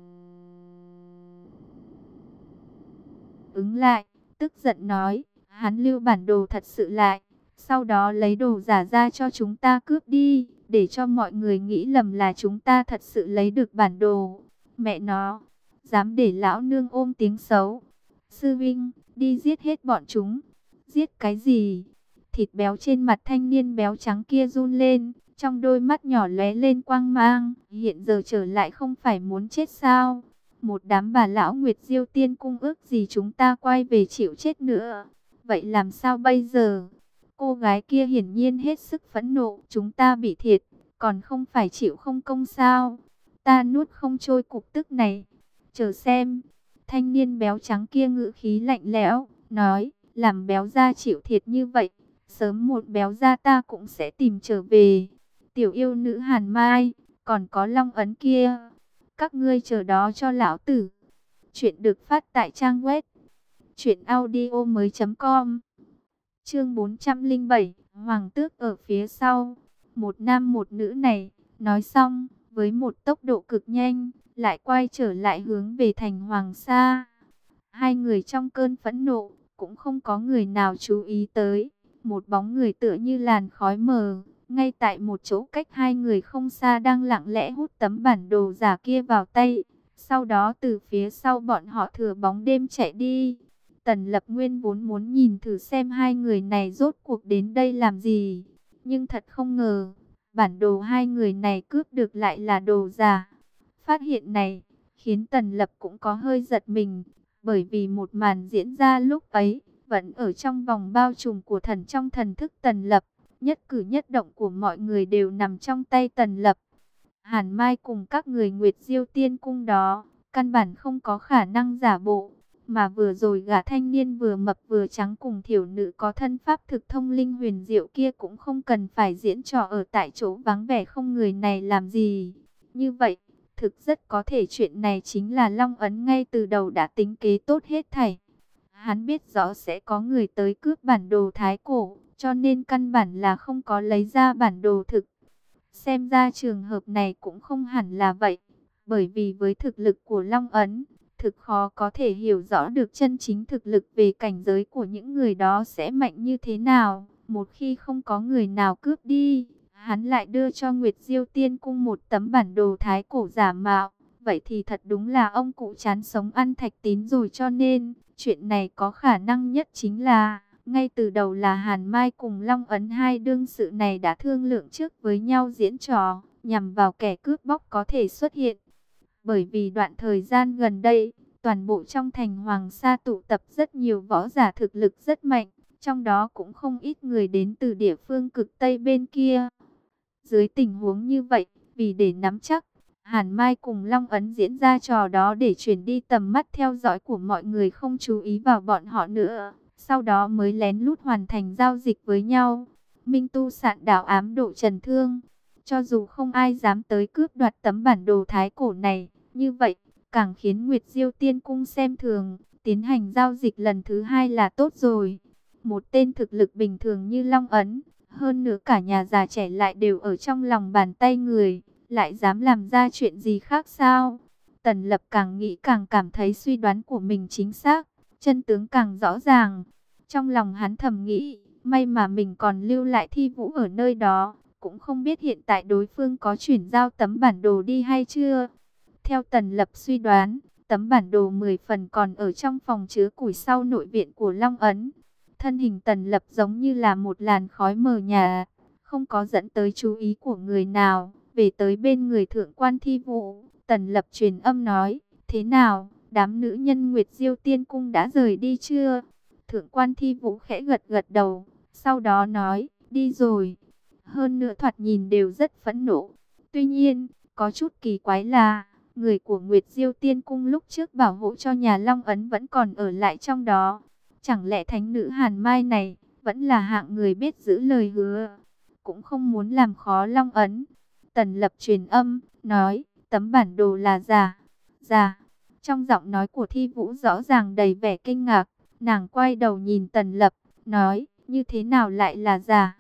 ứng lại, tức giận nói, hắn lưu bản đồ thật sự lại, sau đó lấy đồ giả ra cho chúng ta cướp đi, để cho mọi người nghĩ lầm là chúng ta thật sự lấy được bản đồ. Mẹ nó, dám để lão nương ôm tiếng xấu. Sư vinh, đi giết hết bọn chúng. Giết cái gì? Thịt béo trên mặt thanh niên béo trắng kia run lên, trong đôi mắt nhỏ lóe lên quang mang, hiện giờ trở lại không phải muốn chết sao? Một đám bà lão Nguyệt Diêu Tiên cung ước gì chúng ta quay về chịu chết nữa. Vậy làm sao bây giờ? Cô gái kia hiển nhiên hết sức phẫn nộ, chúng ta bị thiệt, còn không phải chịu không công sao? Ta nuốt không trôi cục tức này. Chờ xem. Thanh niên béo trắng kia ngữ khí lạnh lẽo, nói, làm béo gia chịu thiệt như vậy, sớm một béo gia ta cũng sẽ tìm trở về. Tiểu yêu nữ Hàn Mai, còn có long ấn kia, các ngươi chờ đó cho lão tử. Chuyện được phát tại trang web truyện audio mới chấm com. Chương bốn trăm lẻ bảy, Hoàng tước ở phía sau. Một nam một nữ này, nói xong, với một tốc độ cực nhanh, lại quay trở lại hướng về thành Hoàng Sa. Hai người trong cơn phẫn nộ, cũng không có người nào chú ý tới. Một bóng người tựa như làn khói mờ, ngay tại một chỗ cách hai người không xa đang lặng lẽ hút tấm bản đồ giả kia vào tay. Sau đó từ phía sau bọn họ thừa bóng đêm chạy đi. Tần Lập Nguyên vốn muốn nhìn thử xem hai người này rốt cuộc đến đây làm gì. Nhưng thật không ngờ, bản đồ hai người này cướp được lại là đồ giả. Phát hiện này, khiến Tần Lập cũng có hơi giật mình. Bởi vì một màn diễn ra lúc ấy, vẫn ở trong vòng bao trùm của thần trong thần thức Tần Lập. Nhất cử nhất động của mọi người đều nằm trong tay Tần Lập. Hàn Mai cùng các người Nguyệt Diêu Tiên cung đó, căn bản không có khả năng giả bộ. Mà vừa rồi gã thanh niên vừa mập vừa trắng cùng thiểu nữ có thân pháp thực thông linh huyền diệu kia cũng không cần phải diễn trò ở tại chỗ vắng vẻ không người này làm gì. Như vậy, thực rất có thể chuyện này chính là Long Ấn ngay từ đầu đã tính kế tốt hết thảy. Hắn biết rõ sẽ có người tới cướp bản đồ thái cổ, cho nên căn bản là không có lấy ra bản đồ thực. Xem ra trường hợp này cũng không hẳn là vậy, bởi vì với thực lực của Long Ấn, thực khó có thể hiểu rõ được chân chính thực lực về cảnh giới của những người đó sẽ mạnh như thế nào. Một khi không có người nào cướp đi, hắn lại đưa cho Nguyệt Diêu Tiên cung một tấm bản đồ thái cổ giả mạo. Vậy thì thật đúng là ông cụ chán sống ăn thạch tín rồi, cho nên chuyện này có khả năng nhất chính là ngay từ đầu là Hàn Mai cùng Long Ấn hai đương sự này đã thương lượng trước với nhau diễn trò, nhằm vào kẻ cướp bóc có thể xuất hiện. Bởi vì đoạn thời gian gần đây, toàn bộ trong thành Hoàng Sa tụ tập rất nhiều võ giả thực lực rất mạnh, trong đó cũng không ít người đến từ địa phương cực Tây bên kia. Dưới tình huống như vậy, vì để nắm chắc, Hàn Mai cùng Long Ấn diễn ra trò đó để chuyển đi tầm mắt theo dõi của mọi người không chú ý vào bọn họ nữa. Sau đó mới lén lút hoàn thành giao dịch với nhau. Minh tu sạn đảo ám độ trần thương. Cho dù không ai dám tới cướp đoạt tấm bản đồ thái cổ này, như vậy, càng khiến Nguyệt Diêu Tiên cung xem thường. Tiến hành giao dịch lần thứ hai là tốt rồi. Một tên thực lực bình thường như Long Ấn, hơn nữa cả nhà già trẻ lại đều ở trong lòng bàn tay người, lại dám làm ra chuyện gì khác sao? Tần Lập càng nghĩ càng cảm thấy suy đoán của mình chính xác, chân tướng càng rõ ràng. Trong lòng hắn thầm nghĩ, may mà mình còn lưu lại Thi Vũ ở nơi đó, cũng không biết hiện tại đối phương có chuyển giao tấm bản đồ đi hay chưa. Theo Tần Lập suy đoán, tấm bản đồ mười phần còn ở trong phòng chứa củi sau nội viện của Long Ấn. Thân hình Tần Lập giống như là một làn khói mờ nhà, không có dẫn tới chú ý của người nào. Về tới bên người thượng quan Thi Vũ, Tần Lập truyền âm nói, thế nào, đám nữ nhân Nguyệt Diêu Tiên cung đã rời đi chưa? Thượng quan Thi Vũ khẽ gật gật đầu, sau đó nói, đi rồi. Hơn nữa thoạt nhìn đều rất phẫn nộ. Tuy nhiên, có chút kỳ quái là, người của Nguyệt Diêu Tiên cung lúc trước bảo hộ cho nhà Long Ấn vẫn còn ở lại trong đó. Chẳng lẽ thánh nữ Hàn Mai này vẫn là hạng người biết giữ lời hứa, cũng không muốn làm khó Long Ấn. Tần Lập truyền âm, nói, tấm bản đồ là giả. Giả. Trong giọng nói của Thi Vũ rõ ràng đầy vẻ kinh ngạc. Nàng quay đầu nhìn Tần Lập, nói, như thế nào lại là giả?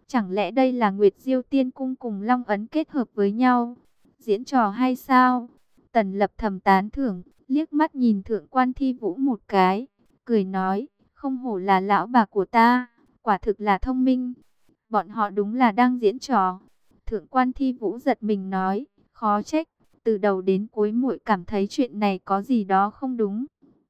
Chẳng lẽ đây là Nguyệt Diêu Tiên Cung cùng Long Ấn kết hợp với nhau? Diễn trò hay sao? Tần Lập thầm tán thưởng, liếc mắt nhìn Thượng quan Thi Vũ một cái, cười nói, không hổ là lão bà của ta, quả thực là thông minh. Bọn họ đúng là đang diễn trò. Thượng quan Thi Vũ giật mình nói, khó trách, từ đầu đến cuối muội cảm thấy chuyện này có gì đó không đúng.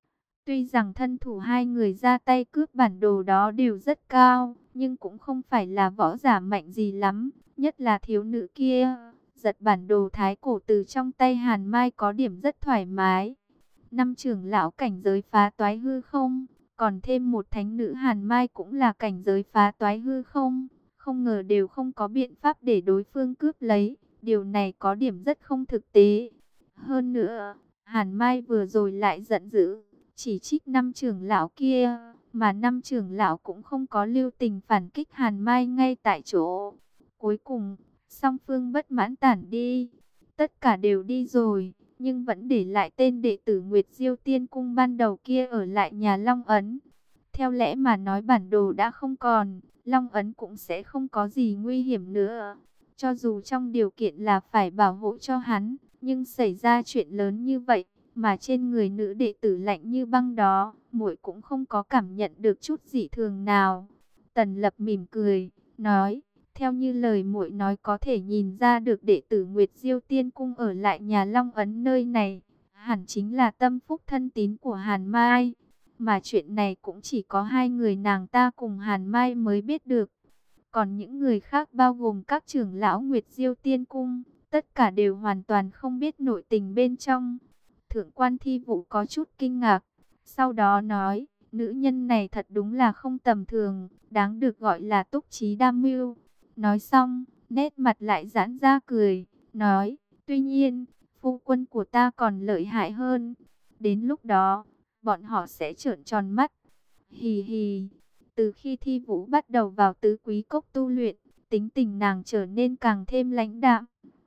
Tuy rằng thân thủ hai người ra tay cướp bản đồ đó đều rất cao, nhưng cũng không phải là võ giả mạnh gì lắm, nhất là thiếu nữ kia. Giật bản đồ thái cổ từ trong tay Hàn Mai có điểm rất thoải mái. Năm trưởng lão cảnh giới phá toái hư không, còn thêm một thánh nữ Hàn Mai cũng là cảnh giới phá toái hư không. Không ngờ đều không có biện pháp để đối phương cướp lấy, điều này có điểm rất không thực tế. Hơn nữa, Hàn Mai vừa rồi lại giận dữ, chỉ trích năm trưởng lão kia, mà năm trưởng lão cũng không có lưu tình phản kích Hàn Mai ngay tại chỗ. Cuối cùng, song phương bất mãn tản đi, tất cả đều đi rồi, nhưng vẫn để lại tên đệ tử Nguyệt Diêu Tiên Cung ban đầu kia ở lại nhà Long Ấn. Theo lẽ mà nói bản đồ đã không còn, Long Ấn cũng sẽ không có gì nguy hiểm nữa. Cho dù trong điều kiện là phải bảo hộ cho hắn, nhưng xảy ra chuyện lớn như vậy, mà trên người nữ đệ tử lạnh như băng đó, muội cũng không có cảm nhận được chút dị thường nào. Tần Lập mỉm cười, nói, theo như lời muội nói có thể nhìn ra được đệ tử Nguyệt Diêu Tiên Cung ở lại nhà Long Ấn nơi này, hẳn chính là tâm phúc thân tín của Hàn Mai. Mà chuyện này cũng chỉ có hai người nàng ta cùng Hàn Mai mới biết được. Còn những người khác bao gồm các trưởng lão Nguyệt Diêu Tiên Cung, tất cả đều hoàn toàn không biết nội tình bên trong. Thượng quan Thi Vũ có chút kinh ngạc, sau đó nói, nữ nhân này thật đúng là không tầm thường, đáng được gọi là túc trí đam mưu. Nói xong, nét mặt lại giãn ra cười, nói, tuy nhiên, phu quân của ta còn lợi hại hơn. Đến lúc đó, bọn họ sẽ trợn tròn mắt. Hì hì, từ khi Thi Vũ bắt đầu vào tứ quý cốc tu luyện, tính tình nàng trở nên càng thêm lãnh đạm.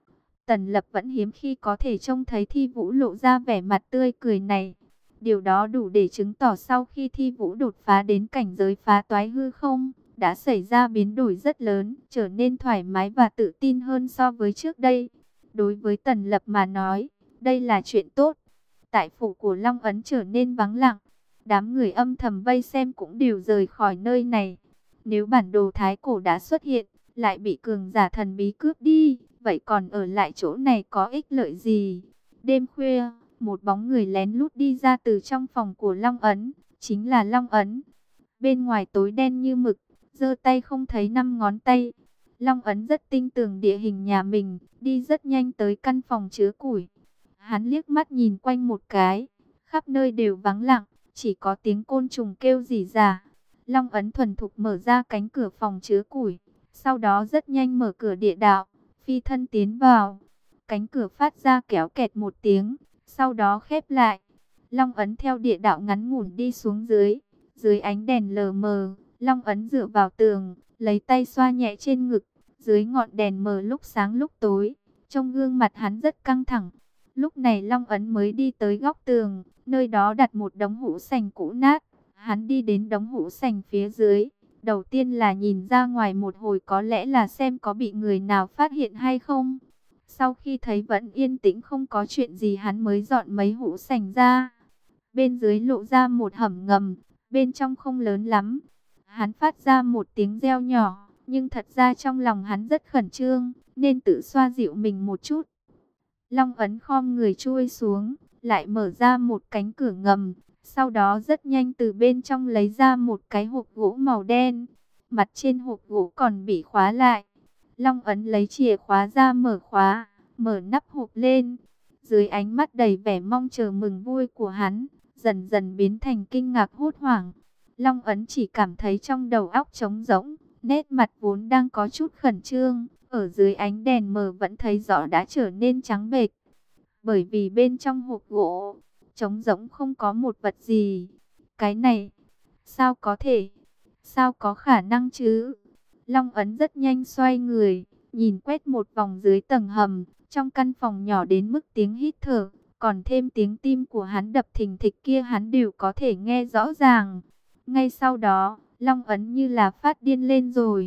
Tần Lập vẫn hiếm khi có thể trông thấy Thi Vũ lộ ra vẻ mặt tươi cười này. Điều đó đủ để chứng tỏ sau khi Thi Vũ đột phá đến cảnh giới phá toái hư không, đã xảy ra biến đổi rất lớn, trở nên thoải mái và tự tin hơn so với trước đây. Đối với Tần Lập mà nói, đây là chuyện tốt. Tại phủ của Long Ấn trở nên vắng lặng, đám người âm thầm vây xem cũng đều rời khỏi nơi này. Nếu bản đồ thái cổ đã xuất hiện, lại bị cường giả thần bí cướp đi, vậy còn ở lại chỗ này có ích lợi gì? Đêm khuya, một bóng người lén lút đi ra từ trong phòng của Long Ấn, chính là Long Ấn. Bên ngoài tối đen như mực, giơ tay không thấy năm ngón tay. Long Ấn rất tinh tường địa hình nhà mình, đi rất nhanh tới căn phòng chứa củi. Hắn liếc mắt nhìn quanh một cái, khắp nơi đều vắng lặng, chỉ có tiếng côn trùng kêu rỉ rả. Long Ấn thuần thục mở ra cánh cửa phòng chứa củi, sau đó rất nhanh mở cửa địa đạo, phi thân tiến vào. Cánh cửa phát ra kéo kẹt một tiếng, sau đó khép lại. Long Ấn theo địa đạo ngắn ngủn đi xuống dưới, dưới ánh đèn lờ mờ, Long Ấn dựa vào tường, lấy tay xoa nhẹ trên ngực, dưới ngọn đèn mờ lúc sáng lúc tối, trong gương mặt hắn rất căng thẳng. Lúc này Long Ấn mới đi tới góc tường, nơi đó đặt một đống hũ sành cũ nát. Hắn đi đến đống hũ sành phía dưới, đầu tiên là nhìn ra ngoài một hồi có lẽ là xem có bị người nào phát hiện hay không. Sau khi thấy vẫn yên tĩnh không có chuyện gì hắn mới dọn mấy hũ sành ra. Bên dưới lộ ra một hầm ngầm, bên trong không lớn lắm. Hắn phát ra một tiếng reo nhỏ, nhưng thật ra trong lòng hắn rất khẩn trương, nên tự xoa dịu mình một chút. Long Ấn khom người chui xuống, lại mở ra một cánh cửa ngầm, sau đó rất nhanh từ bên trong lấy ra một cái hộp gỗ màu đen. Mặt trên hộp gỗ còn bị khóa lại. Long Ấn lấy chìa khóa ra mở khóa, mở nắp hộp lên. Dưới ánh mắt đầy vẻ mong chờ mừng vui của hắn, dần dần biến thành kinh ngạc hốt hoảng. Long Ấn chỉ cảm thấy trong đầu óc trống rỗng, nét mặt vốn đang có chút khẩn trương, ở dưới ánh đèn mờ vẫn thấy rõ đã trở nên trắng bệch. Bởi vì bên trong hộp gỗ, trống rỗng không có một vật gì. Cái này, sao có thể, sao có khả năng chứ? Long Ấn rất nhanh xoay người, nhìn quét một vòng dưới tầng hầm, trong căn phòng nhỏ đến mức tiếng hít thở, còn thêm tiếng tim của hắn đập thình thịch kia hắn đều có thể nghe rõ ràng. Ngay sau đó, Long Ấn như là phát điên lên rồi.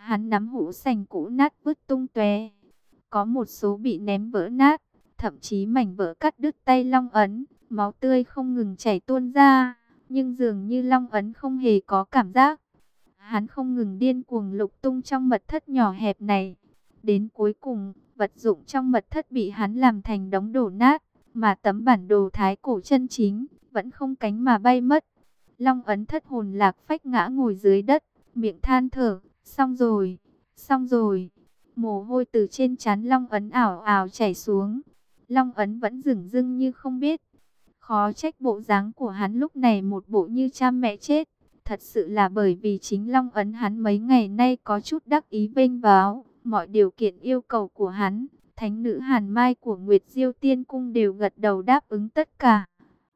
Hắn nắm hũ sành cũ nát vứt tung tóe, có một số bị ném vỡ nát, thậm chí mảnh vỡ cắt đứt tay Long Ấn, máu tươi không ngừng chảy tuôn ra, nhưng dường như Long Ấn không hề có cảm giác. Hắn không ngừng điên cuồng lục tung trong mật thất nhỏ hẹp này. Đến cuối cùng, vật dụng trong mật thất bị hắn làm thành đống đổ nát, mà tấm bản đồ thái cổ chân chính vẫn không cánh mà bay mất. Long Ấn thất hồn lạc phách ngã ngồi dưới đất, miệng than thở, xong rồi, xong rồi. Mồ hôi từ trên trán Long Ấn ảo ảo chảy xuống. Long Ấn vẫn dửng dưng như không biết. Khó trách bộ dáng của hắn lúc này một bộ như cha mẹ chết. Thật sự là bởi vì chính Long Ấn hắn mấy ngày nay có chút đắc ý vênh váo. Mọi điều kiện yêu cầu của hắn, thánh nữ Hàn Mai của Nguyệt Diêu Tiên Cung đều gật đầu đáp ứng tất cả.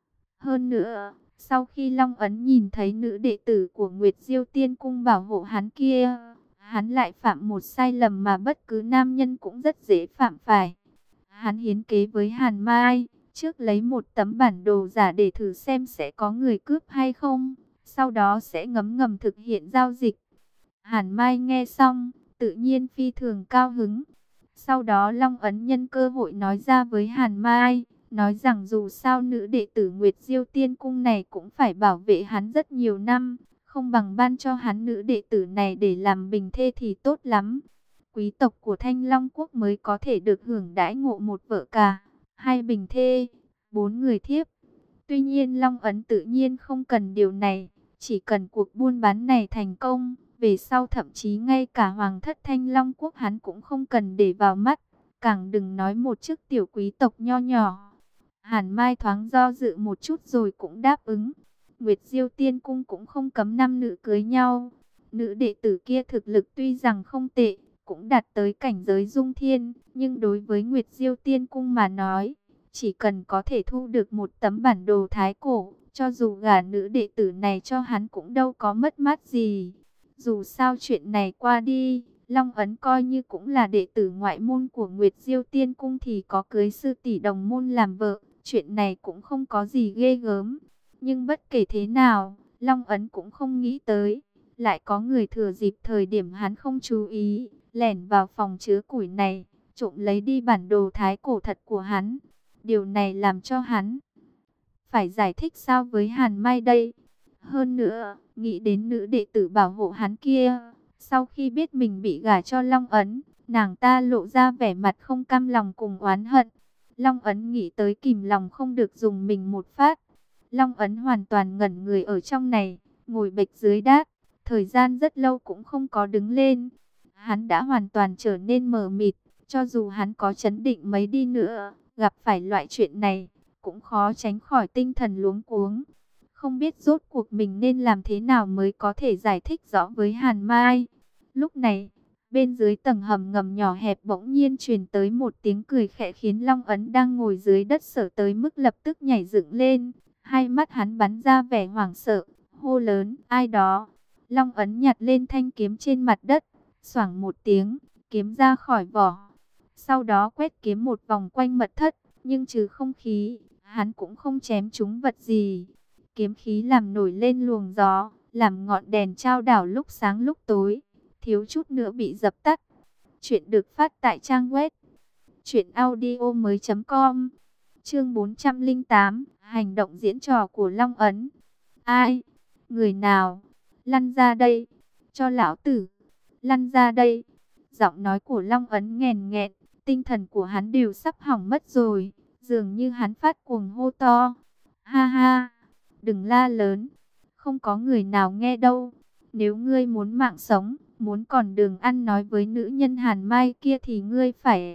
Hơn nữa, sau khi Long Ấn nhìn thấy nữ đệ tử của Nguyệt Diêu Tiên Cung bảo hộ hắn kia, hắn lại phạm một sai lầm mà bất cứ nam nhân cũng rất dễ phạm phải. Hắn hiến kế với Hàn Mai, trước lấy một tấm bản đồ giả để thử xem sẽ có người cướp hay không, sau đó sẽ ngấm ngầm thực hiện giao dịch. Hàn Mai nghe xong, tự nhiên phi thường cao hứng. Sau đó Long Ấn nhân cơ hội nói ra với Hàn Mai, nói rằng dù sao nữ đệ tử Nguyệt Diêu Tiên Cung này cũng phải bảo vệ hắn rất nhiều năm, không bằng ban cho hắn nữ đệ tử này để làm bình thê thì tốt lắm. Quý tộc của Thanh Long Quốc mới có thể được hưởng đãi ngộ một vợ cả, hai bình thê, bốn người thiếp. Tuy nhiên Long Ấn tự nhiên không cần điều này, chỉ cần cuộc buôn bán này thành công, về sau thậm chí ngay cả Hoàng thất Thanh Long Quốc hắn cũng không cần để vào mắt, càng đừng nói một chức tiểu quý tộc nho nhỏ. Hàn Mai thoáng do dự một chút rồi cũng đáp ứng. Nguyệt Diêu Tiên Cung cũng không cấm nam nữ cưới nhau. Nữ đệ tử kia thực lực tuy rằng không tệ, cũng đạt tới cảnh giới dung thiên, nhưng đối với Nguyệt Diêu Tiên Cung mà nói, chỉ cần có thể thu được một tấm bản đồ thái cổ, cho dù gả nữ đệ tử này cho hắn cũng đâu có mất mát gì. Dù sao chuyện này qua đi, Long Ấn coi như cũng là đệ tử ngoại môn của Nguyệt Diêu Tiên Cung thì có cưới sư tỷ đồng môn làm vợ, chuyện này cũng không có gì ghê gớm. Nhưng bất kể thế nào, Long Ấn cũng không nghĩ tới, lại có người thừa dịp thời điểm hắn không chú ý, lẻn vào phòng chứa củi này, trộm lấy đi bản đồ thái cổ thật của hắn. Điều này làm cho hắn phải giải thích sao với Hàn Mai đây. Hơn nữa, nghĩ đến nữ đệ tử bảo hộ hắn kia, sau khi biết mình bị gả cho Long Ấn, nàng ta lộ ra vẻ mặt không cam lòng cùng oán hận. Long Ấn nghĩ tới kìm lòng không được dùng mình một phát. Long Ấn hoàn toàn ngẩn người ở trong này, ngồi bệt dưới đát, thời gian rất lâu cũng không có đứng lên. Hắn đã hoàn toàn trở nên mờ mịt, cho dù hắn có chấn định mấy đi nữa, gặp phải loại chuyện này, cũng khó tránh khỏi tinh thần luống cuống. Không biết rốt cuộc mình nên làm thế nào mới có thể giải thích rõ với Hàn Mai. Lúc này, bên dưới tầng hầm ngầm nhỏ hẹp bỗng nhiên truyền tới một tiếng cười khẽ khiến Long Ấn đang ngồi dưới đất sợ tới mức lập tức nhảy dựng lên. Hai mắt hắn bắn ra vẻ hoảng sợ, hô lớn, ai đó. Long Ấn nhặt lên thanh kiếm trên mặt đất, xoảng một tiếng, kiếm ra khỏi vỏ. Sau đó quét kiếm một vòng quanh mật thất, nhưng trừ không khí, hắn cũng không chém trúng vật gì. Kiếm khí làm nổi lên luồng gió, làm ngọn đèn trao đảo lúc sáng lúc tối, thiếu chút nữa bị dập tắt. Chuyện được phát tại trang web truyện audio mới chấm com. Chương bốn trăm lẻ tám, hành động diễn trò của Long Ấn. Ai? Người nào? Lăn ra đây, cho lão tử lăn ra đây. Giọng nói của Long Ấn nghèn nghẹn, tinh thần của hắn đều sắp hỏng mất rồi, dường như hắn phát cuồng hô to. Ha ha, đừng la lớn, không có người nào nghe đâu. Nếu ngươi muốn mạng sống, muốn còn đường ăn nói với nữ nhân Hàn Mai kia thì ngươi phải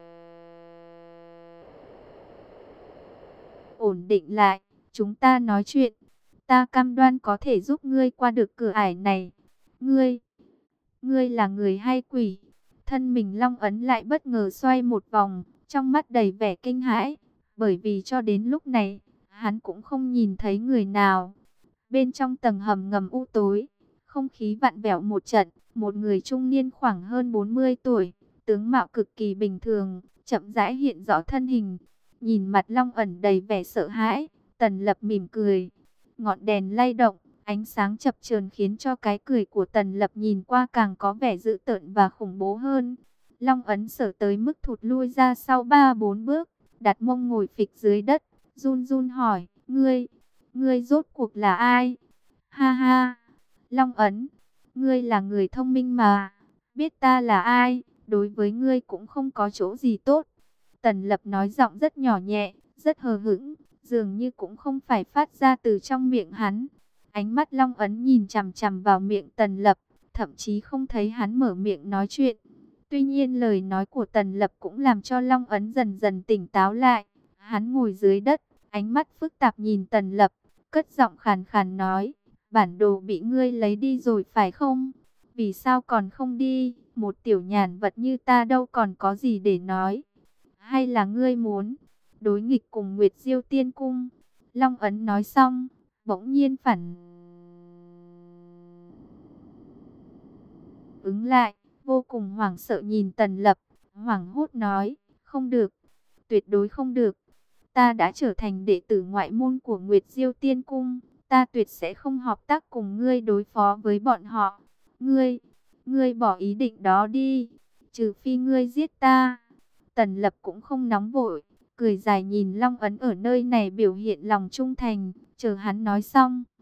ổn định lại, chúng ta nói chuyện. Ta cam đoan có thể giúp ngươi qua được cửa ải này. Ngươi, ngươi là người hay quỷ? Thân mình Long Ấn lại bất ngờ xoay một vòng, trong mắt đầy vẻ kinh hãi, bởi vì cho đến lúc này, hắn cũng không nhìn thấy người nào. Bên trong tầng hầm ngầm u tối, không khí vặn vẹo một trận, một người trung niên khoảng hơn bốn mươi tuổi, tướng mạo cực kỳ bình thường, chậm rãi hiện rõ thân hình. Nhìn mặt Long Ẩn đầy vẻ sợ hãi, Tần Lập mỉm cười. Ngọn đèn lay động, Ánh sáng chập chờn khiến cho cái cười của Tần Lập nhìn qua càng có vẻ dữ tợn và khủng bố hơn. Long ấn sở tới mức thụt lui ra sau ba bốn bước, đặt mông ngồi phịch dưới đất, run run hỏi, ngươi, ngươi rốt cuộc là ai? Ha ha, Long ấn, ngươi là người thông minh mà, biết ta là ai, đối với ngươi cũng không có chỗ gì tốt. Tần Lập nói giọng rất nhỏ nhẹ, rất hờ hững, dường như cũng không phải phát ra từ trong miệng hắn. Ánh mắt Long ấn nhìn chằm chằm vào miệng Tần Lập, thậm chí không thấy hắn mở miệng nói chuyện. Tuy nhiên lời nói của Tần Lập cũng làm cho Long ấn dần dần tỉnh táo lại. Hắn ngồi dưới đất, ánh mắt phức tạp nhìn Tần Lập, cất giọng khàn khàn nói, bản đồ bị ngươi lấy đi rồi phải không? Vì sao còn không đi? Một tiểu nhàn vật như ta đâu còn có gì để nói. Hay là ngươi muốn đối nghịch cùng Nguyệt Diêu Tiên Cung? Long ấn nói xong, bỗng nhiên phản ứng lại, vô cùng hoảng sợ nhìn Tần Lập, hoảng hốt nói, không được, tuyệt đối không được. Ta đã trở thành đệ tử ngoại môn của Nguyệt Diêu Tiên Cung, ta tuyệt sẽ không hợp tác cùng ngươi đối phó với bọn họ. Ngươi, ngươi bỏ ý định đó đi, trừ phi ngươi giết ta. Tần Lập cũng không nóng vội, cười dài nhìn Long ấn ở nơi này biểu hiện lòng trung thành, chờ hắn nói xong,